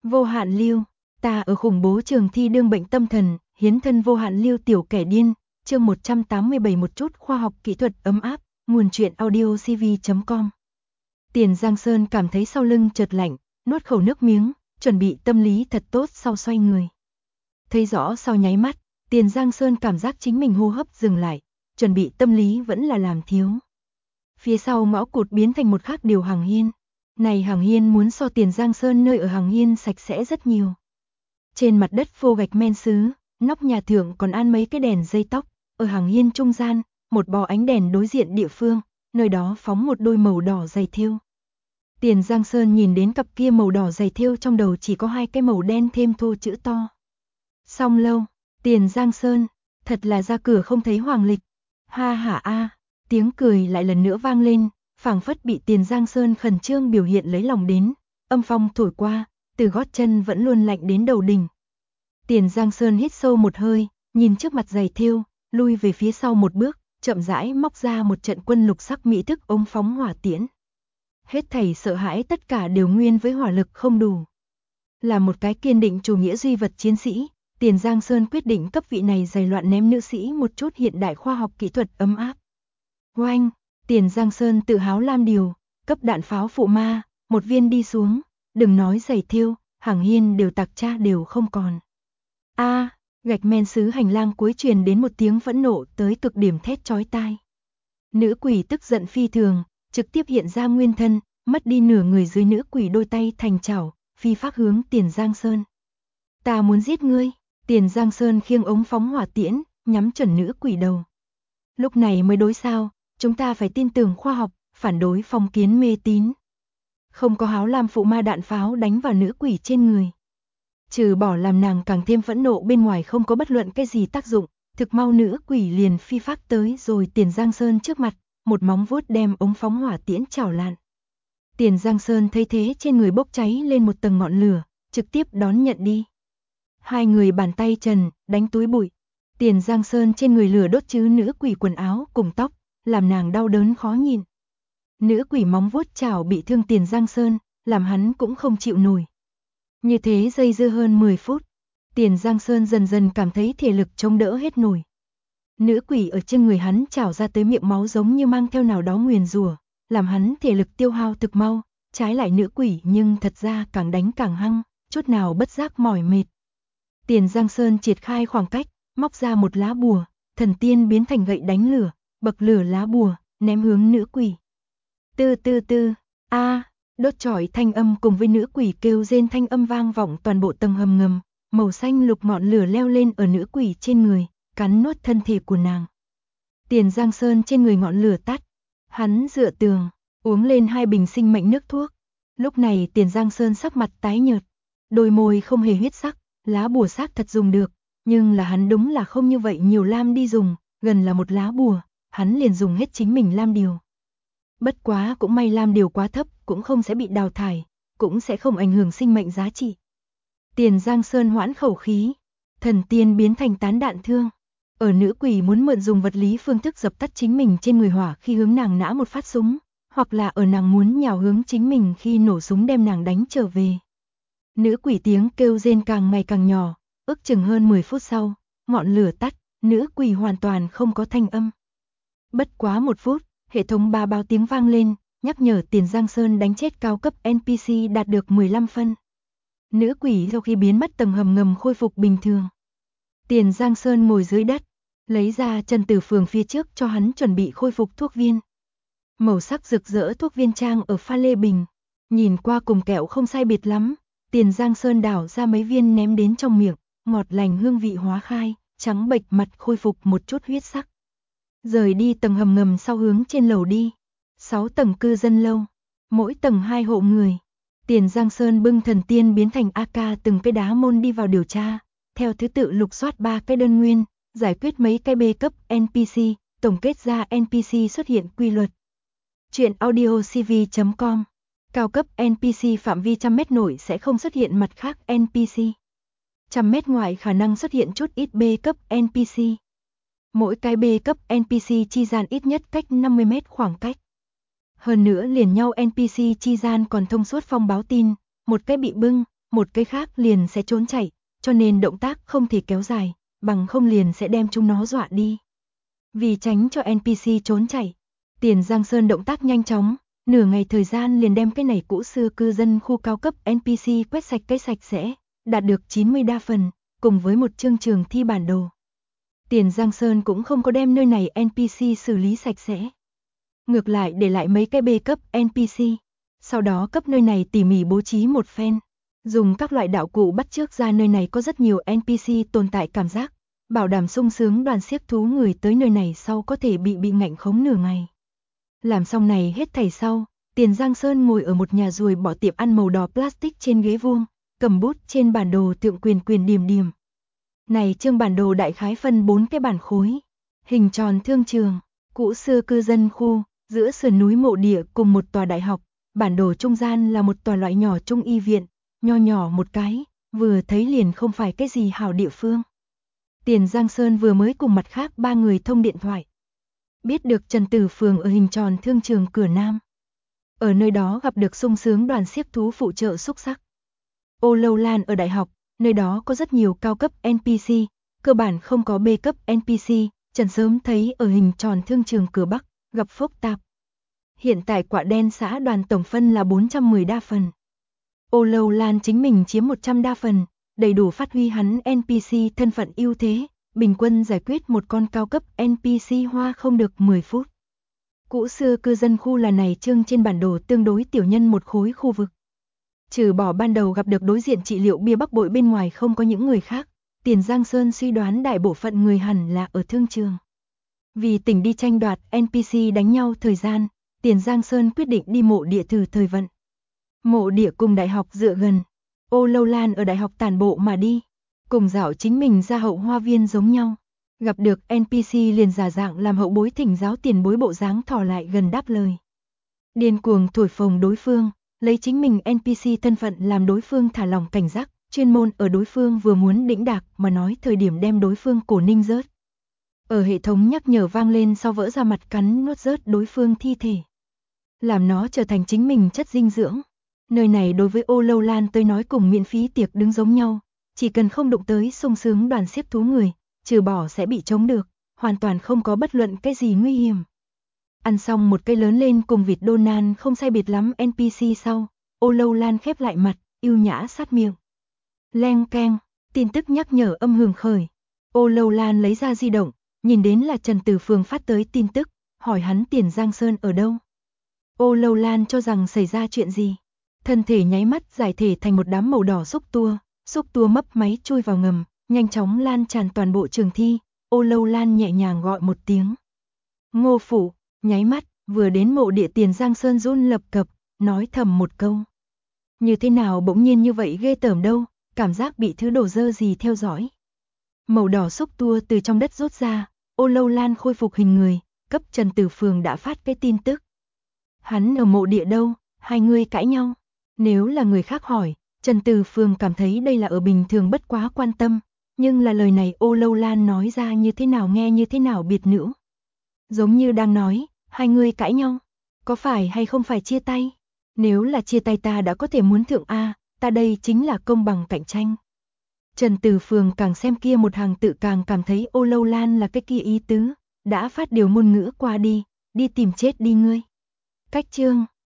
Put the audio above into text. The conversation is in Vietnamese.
Vô hạn lưu, ta ở khủng bố trường thi đương bệnh tâm thần, hiến thân vô hạn lưu tiểu kẻ điên, chương 187 một chút khoa học kỹ thuật ấm áp, nguồn truyện audio cv.com. Tiền Giang Sơn cảm thấy sau lưng chợt lạnh, nuốt khẩu nước miếng, chuẩn bị tâm lý thật tốt sau xoay người. Thấy rõ sau nháy mắt, Tiền Giang Sơn cảm giác chính mình hô hấp dừng lại, chuẩn bị tâm lý vẫn là làm thiếu. Phía sau ngõ cụt biến thành một khác điều Hằng Hiên. Này Hằng Hiên muốn so Tiền Giang Sơn nơi ở Hằng Hiên sạch sẽ rất nhiều. Trên mặt đất phô gạch men sứ, nóc nhà thượng còn an mấy cái đèn dây tóc, ở Hằng Hiên trung gian, một bó ánh đèn đối diện địa phương, nơi đó phóng một đôi màu đỏ giày thêu. Tiền Giang Sơn nhìn đến cặp kia màu đỏ giày thêu trong đầu chỉ có hai cái màu đen thêm thô chữ to. Xong lâu, Tiền Giang Sơn, thật là ra cửa không thấy hoàng lịch. Ha ha a, tiếng cười lại lần nữa vang lên, phảng phất bị Tiền Giang Sơn khẩn trương biểu hiện lấy lòng đến, âm phong thổi qua, từ gót chân vẫn luôn lạnh đến đầu đỉnh. Tiền Giang Sơn hít sâu một hơi, nhìn trước mặt giày thêu, lui về phía sau một bước, chậm rãi móc ra một trận quân lục sắc mỹ thức ống phóng hỏa tiễn. Hết thảy sợ hãi tất cả đều nguyên với hỏa lực không đủ. Là một cái kiên định chủ nghĩa duy vật chiến sĩ, Tiền Giang Sơn quyết định cấp vị này giày loạn ném nữ sĩ một chút hiện đại khoa học kỹ thuật ấm áp. Oanh, Tiền Giang Sơn tự háo lam điều, cấp đạn pháo phụ ma, một viên đi xuống, đừng nói giày thêu, Hằng Hiên đều tạc cha đều không còn. A, gạch men sứ hành lang cuối truyền đến một tiếng phẫn nộ tới cực điểm thét chói tai. Nữ quỷ tức giận phi thường, trực tiếp hiện ra nguyên thân, mất đi nửa người dưới nữ quỷ đôi tay thành chảo, phi phát hướng Tiền Giang Sơn. Ta muốn giết ngươi, Tiền Giang Sơn khiêng ống phóng hỏa tiễn, nhắm chuẩn nữ quỷ đầu. Lúc này mới đối sao, chúng ta phải tin tưởng khoa học, phản đối phong kiến mê tín. Không có háo lam phụ ma đạn pháo đánh vào nữ quỷ trên người. Trừ bỏ làm nàng càng thêm phẫn nộ bên ngoài không có bất luận cái gì tác dụng, thực mau nữ quỷ liền phi phát tới rồi Tiền Giang Sơn trước mặt, một móng vuốt đem ống phóng hỏa tiễn chảo lạn. Tiền Giang Sơn thấy thế trên người bốc cháy lên một tầng ngọn lửa, trực tiếp đón nhận đi. Hai người bàn tay trần, đánh túi bụi. Tiền Giang Sơn trên người lửa đốt chứ nữ quỷ quần áo cùng tóc, làm nàng đau đớn khó nhìn. Nữ quỷ móng vuốt chảo bị thương Tiền Giang Sơn, làm hắn cũng không chịu nổi. Như thế dây dưa hơn 10 phút, Tiền Giang Sơn dần dần cảm thấy thể lực chống đỡ hết nổi. Nữ quỷ ở trên người hắn trào ra tới miệng máu giống như mang theo nào đó nguyền rủa, làm hắn thể lực tiêu hao thực mau, trái lại nữ quỷ nhưng thật ra càng đánh càng hăng, chút nào bất giác mỏi mệt. Tiền Giang Sơn triệt khai khoảng cách, móc ra một lá bùa, thần tiên biến thành gậy đánh lửa, bậc lửa lá bùa, ném hướng nữ quỷ. Tư tư tư, a, đốt chọi thanh âm cùng với nữ quỷ kêu rên thanh âm vang vọng toàn bộ tầng hầm ngầm, màu xanh lục ngọn lửa leo lên ở nữ quỷ trên người, cắn nuốt thân thể của nàng. Tiền Giang Sơn trên người ngọn lửa tắt, hắn dựa tường, uống lên 2 bình sinh mệnh nước thuốc. Lúc này Tiền Giang Sơn sắc mặt tái nhợt, đôi môi không hề huyết sắc, lá bùa xác thật dùng được, nhưng là hắn đúng là không như vậy nhiều lam đi dùng, gần là một lá bùa, hắn liền dùng hết chính mình lam điều. Bất quá cũng may lam điều quá thấp, cũng không sẽ bị đào thải, cũng sẽ không ảnh hưởng sinh mệnh giá trị. Tiền Giang Sơn hoãn khẩu khí, thần tiên biến thành tán đạn thương. Ở nữ quỷ muốn mượn dùng vật lý phương thức dập tắt chính mình trên người hỏa khi hướng nàng nã một phát súng, hoặc là ở nàng muốn nhào hướng chính mình khi nổ súng đem nàng đánh trở về. Nữ quỷ tiếng kêu rên càng ngày càng nhỏ, ước chừng hơn 10 phút sau, ngọn lửa tắt, nữ quỷ hoàn toàn không có thanh âm. Bất quá 1 phút, hệ thống ba báo tiếng vang lên, nhắc nhở Tiền Giang Sơn đánh chết cao cấp NPC đạt được 15 phân. Nữ quỷ sau khi biến mất tầng hầm ngầm khôi phục bình thường. Tiền Giang Sơn ngồi dưới đất, lấy ra chân từ phường phía trước cho hắn chuẩn bị khôi phục thuốc viên. Màu sắc rực rỡ thuốc viên trang ở pha lê bình, nhìn qua cùng kẹo không sai biệt lắm. Tiền Giang Sơn đảo ra mấy viên ném đến trong miệng, ngọt lành hương vị hóa khai, trắng bệch mặt khôi phục một chút huyết sắc. Rời đi tầng hầm ngầm sau hướng trên lầu đi. 6 tầng cư dân lâu, mỗi tầng 2 hộ người. Tiền Giang Sơn bưng thần tiên biến thành AK từng cái đá môn đi vào điều tra, theo thứ tự lục soát 3 cái đơn nguyên, giải quyết mấy cái B cấp NPC, tổng kết ra NPC xuất hiện quy luật. Chuyện audio cv.com. Cao cấp NPC phạm vi 100 mét nội sẽ không xuất hiện mặt khác NPC. 100 mét ngoài khả năng xuất hiện chút ít B cấp NPC. Mỗi cái B cấp NPC chi gian ít nhất cách 50 mét khoảng cách. Hơn nữa liền nhau NPC chi gian còn thông suốt phong báo tin, một cái bị bưng, một cái khác liền sẽ trốn chạy, cho nên động tác không thể kéo dài, bằng không liền sẽ đem chúng nó dọa đi. Vì tránh cho NPC trốn chạy, Tiền Giang Sơn động tác nhanh chóng, nửa ngày thời gian liền đem cái này cũ xưa cư dân khu cao cấp NPC quét sạch cái sạch sẽ, đạt được 90 đa phần, cùng với một chương trường thi bản đồ. Tiền Giang Sơn cũng không có đem nơi này NPC xử lý sạch sẽ. Ngược lại để lại mấy cái B cấp NPC, sau đó cấp nơi này tỉ mỉ bố trí một phen, dùng các loại đạo cụ bắt chước ra nơi này có rất nhiều NPC tồn tại cảm giác, bảo đảm sung sướng đoàn xiếc thú người tới nơi này sau có thể bị ngạnh khống nửa ngày. Làm xong này hết thảy sau, Tiền Giang Sơn ngồi ở một nhà ruồi bỏ tiệm ăn màu đỏ plastic trên ghế vuông, cầm bút trên bản đồ tượng quyền điểm điểm. Này chương bản đồ đại khái phân 4 cái bản khối, hình tròn thương trường, cũ xưa cư dân khu, giữa sườn núi mộ địa cùng một tòa đại học, bản đồ trung gian là một tòa loại nhỏ trung y viện, nho nhỏ một cái, vừa thấy liền không phải cái gì hảo địa phương. Tiền Giang Sơn vừa mới cùng mặt khác 3 người thông điện thoại. Biết được Trần Tử Phường ở hình tròn thương trường cửa Nam. Ở nơi đó gặp được sung sướng đoàn xiếc thú phụ trợ xúc sắc. Ô Lâu Lan ở đại học, nơi đó có rất nhiều cao cấp NPC, cơ bản không có B cấp NPC, Trần sớm thấy ở hình tròn thương trường cửa Bắc, gặp phức tạp. Hiện tại Quạ Đen xã đoàn tổng phân là 410 đa phần. Ô Lâu Lan chính mình chiếm 100 đa phần, đầy đủ phát huy hắn NPC thân phận ưu thế, bình quân giải quyết một con cao cấp NPC hoa không được 10 phút. Cũ xưa cư dân khu là này chương trên bản đồ tương đối tiểu nhân một khối khu vực. Trừ bỏ ban đầu gặp được đối diện trị liệu bia Bắc Bội bên ngoài không có những người khác, Tiền Giang Sơn suy đoán đại bộ phận người hẳn là ở thương trường. Vì tỉnh đi tranh đoạt NPC đánh nhau thời gian, Tiền Giang Sơn quyết định đi mộ địa thử thời vận. Mộ địa cùng đại học dựa gần, Ô Lâu Lan ở đại học tản bộ mà đi, cùng dạo chính mình ra hậu hoa viên giống nhau. Gặp được NPC liền giả dạng làm hậu bối thỉnh giáo tiền bối bộ dáng thò lại gần đáp lời. Điên cuồng thổi phồng đối phương, lấy chính mình NPC thân phận làm đối phương thả lỏng cảnh giác, chuyên môn ở đối phương vừa muốn đĩnh đạc mà nói thời điểm đem đối phương cổ ninh rớt. Ở hệ thống nhắc nhở vang lên sau vỡ ra mặt cắn nuốt rớt đối phương thi thể. Làm nó trở thành chính mình chất dinh dưỡng. Nơi này đối với Ô Lâu Lan tới nói cùng miễn phí tiệc đứng giống nhau, chỉ cần không đụng tới sung sướng đoàn xiếc thú người, trừ bỏ sẽ bị chống được, hoàn toàn không có bất luận cái gì nguy hiểm. Ăn xong một cây lớn lên cùng vịt Donald không sai biệt lắm NPC sau, Ô Lâu Lan khép lại mặt, yêu nhã sát miệng. Leng keng, tin tức nhắc nhở âm hưởng khởi. Ô Lâu Lan lấy ra di động, nhìn đến là Trần Tử Phường phát tới tin tức, hỏi hắn Tiền Giang Sơn ở đâu. Ô Lâu Lan cho rằng xảy ra chuyện gì. Thân thể nháy mắt giải thể thành một đám màu đỏ xúc tua mấp máy chui vào ngầm, nhanh chóng lan tràn toàn bộ trường thi. Ô Lâu Lan nhẹ nhàng gọi một tiếng. Ngô Phủ, nháy mắt, vừa đến mộ địa Tiền Giang Sơn run lập cập, nói thầm một câu. Như thế nào bỗng nhiên như vậy ghê tởm đâu, cảm giác bị thứ đồ dơ gì theo dõi. Màu đỏ xúc tua từ trong đất rút ra, Ô Lâu Lan khôi phục hình người, cấp Trần Tử Phường đã phát cái tin tức. Hắn ở mộ địa đâu, hai người cãi nhau. Nếu là người khác hỏi, Trần Tử Phường cảm thấy đây là ở bình thường bất quá quan tâm, nhưng là lời này Ô Lâu Lan nói ra như thế nào nghe như thế nào biệt nữ. Giống như đang nói, hai người cãi nhau, có phải hay không phải chia tay? Nếu là chia tay ta đã có thể muốn thượng A, ta đây chính là công bằng cạnh tranh. Trần Tử Phường càng xem kia một hàng tự càng cảm thấy Ô Lâu Lan là cái kia ý tứ, đã phát điều ngôn ngữ qua đi tìm chết đi ngươi. Cách chương